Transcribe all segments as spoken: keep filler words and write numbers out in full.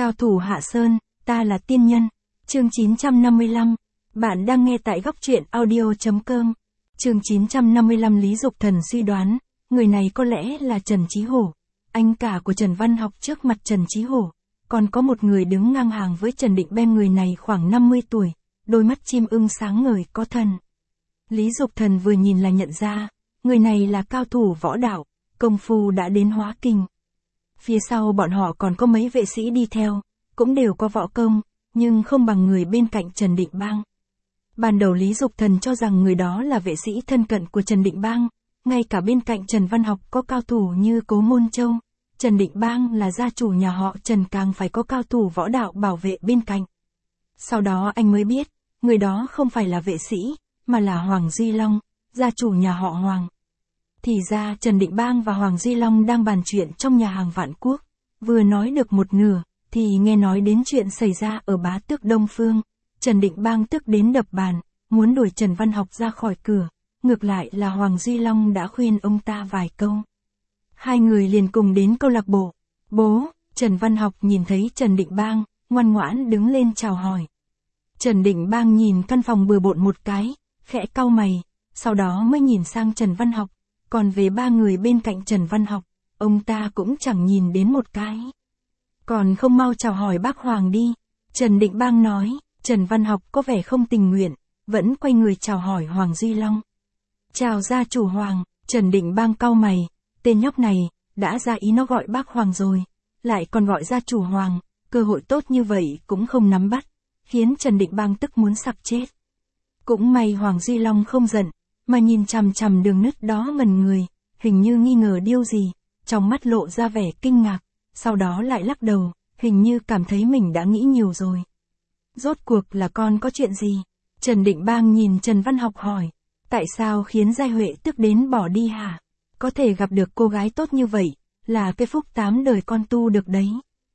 Cao thủ Hạ Sơn, ta là tiên nhân. Chương chín trăm năm mươi lăm. Bạn đang nghe tại góc truyện audio chấm com. Chương chín trăm năm mươi lăm. Lý Dục Thần suy đoán, người này có lẽ là Trần Chí Hổ, anh cả của Trần Văn Học. Trước mặt Trần Chí Hổ, còn có một người đứng ngang hàng với Trần Định Bem. Người này khoảng năm mươi tuổi, đôi mắt chim ưng sáng ngời có thần. Lý Dục Thần vừa nhìn là nhận ra, người này là cao thủ võ đạo, công phu đã đến hóa kinh. Phía sau bọn họ còn có mấy vệ sĩ đi theo, cũng đều có võ công, nhưng không bằng người bên cạnh Trần Định Bang. Ban đầu Lý Dục Thần cho rằng người đó là vệ sĩ thân cận của Trần Định Bang, ngay cả bên cạnh Trần Văn Học có cao thủ như Cố Môn Châu, Trần Định Bang là gia chủ nhà họ Trần càng phải có cao thủ võ đạo bảo vệ bên cạnh. Sau đó anh mới biết, người đó không phải là vệ sĩ, mà là Hoàng Duy Long, gia chủ nhà họ Hoàng. Thì ra Trần Định Bang và Hoàng Duy Long đang bàn chuyện trong nhà hàng Vạn Quốc, vừa nói được một nửa, thì nghe nói đến chuyện xảy ra ở Bá Tước Đông Phương. Trần Định Bang tức đến đập bàn, muốn đuổi Trần Văn Học ra khỏi cửa, ngược lại là Hoàng Duy Long đã khuyên ông ta vài câu. Hai người liền cùng đến câu lạc bộ. Bố, Trần Văn Học nhìn thấy Trần Định Bang, ngoan ngoãn đứng lên chào hỏi. Trần Định Bang nhìn căn phòng bừa bộn một cái, khẽ cau mày, sau đó mới nhìn sang Trần Văn Học, còn về ba người bên cạnh Trần Văn Học, ông ta cũng chẳng nhìn đến một cái. Còn không mau chào hỏi bác Hoàng đi, Trần Định Bang nói. Trần Văn Học có vẻ không tình nguyện, vẫn quay người chào hỏi Hoàng Duy Long. Chào gia chủ Hoàng, Trần Định Bang cau mày, tên nhóc này, đã ra ý nó gọi bác Hoàng rồi, lại còn gọi gia chủ Hoàng, cơ hội tốt như vậy cũng không nắm bắt, khiến Trần Định Bang tức muốn sặc chết. Cũng may Hoàng Duy Long không giận, mà nhìn chằm chằm đường nứt đó ngẩn người, hình như nghi ngờ điều gì, trong mắt lộ ra vẻ kinh ngạc, sau đó lại lắc đầu, hình như cảm thấy mình đã nghĩ nhiều rồi. Rốt cuộc là con có chuyện gì? Trần Định Bang nhìn Trần Văn Học hỏi, tại sao khiến Giai Huệ tức đến bỏ đi hả? Có thể gặp được cô gái tốt như vậy, là cái phúc tám đời con tu được đấy.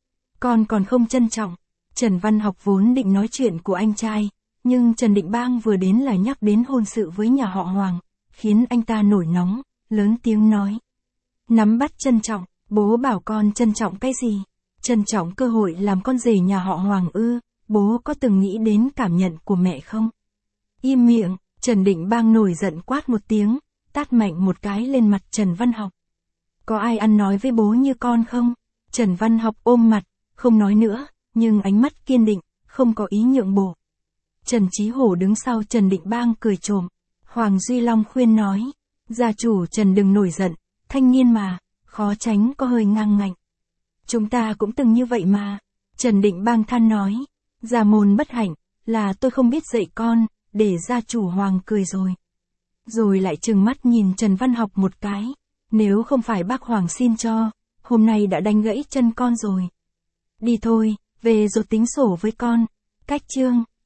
Con còn không trân trọng. Trần Văn Học vốn định nói chuyện của anh trai, nhưng Trần Định Bang vừa đến là nhắc đến hôn sự với nhà họ Hoàng, khiến anh ta nổi nóng, lớn tiếng nói. Nắm bắt trân trọng, bố bảo con trân trọng cái gì? Trân trọng cơ hội làm con rể nhà họ Hoàng ư? Bố có từng nghĩ đến cảm nhận của mẹ không? Im miệng, Trần Định Bang nổi giận quát một tiếng, tát mạnh một cái lên mặt Trần Văn Học. Có ai ăn nói với bố như con không? Trần Văn Học ôm mặt, không nói nữa, nhưng ánh mắt kiên định, không có ý nhượng bộ. Trần Chí Hổ đứng sau Trần Định Bang cười trộm. Hoàng Duy Long khuyên nói, gia chủ Trần đừng nổi giận, thanh niên mà, khó tránh có hơi ngang ngạnh. Chúng ta cũng từng như vậy mà. Trần Định Bang than nói. Gia môn bất hạnh, là tôi không biết dạy con, để gia chủ Hoàng cười rồi. Rồi lại trừng mắt nhìn Trần Văn Học một cái, nếu không phải bác Hoàng xin cho, hôm nay đã đánh gãy chân con rồi. Đi thôi, về rồi tính sổ với con. Cách chương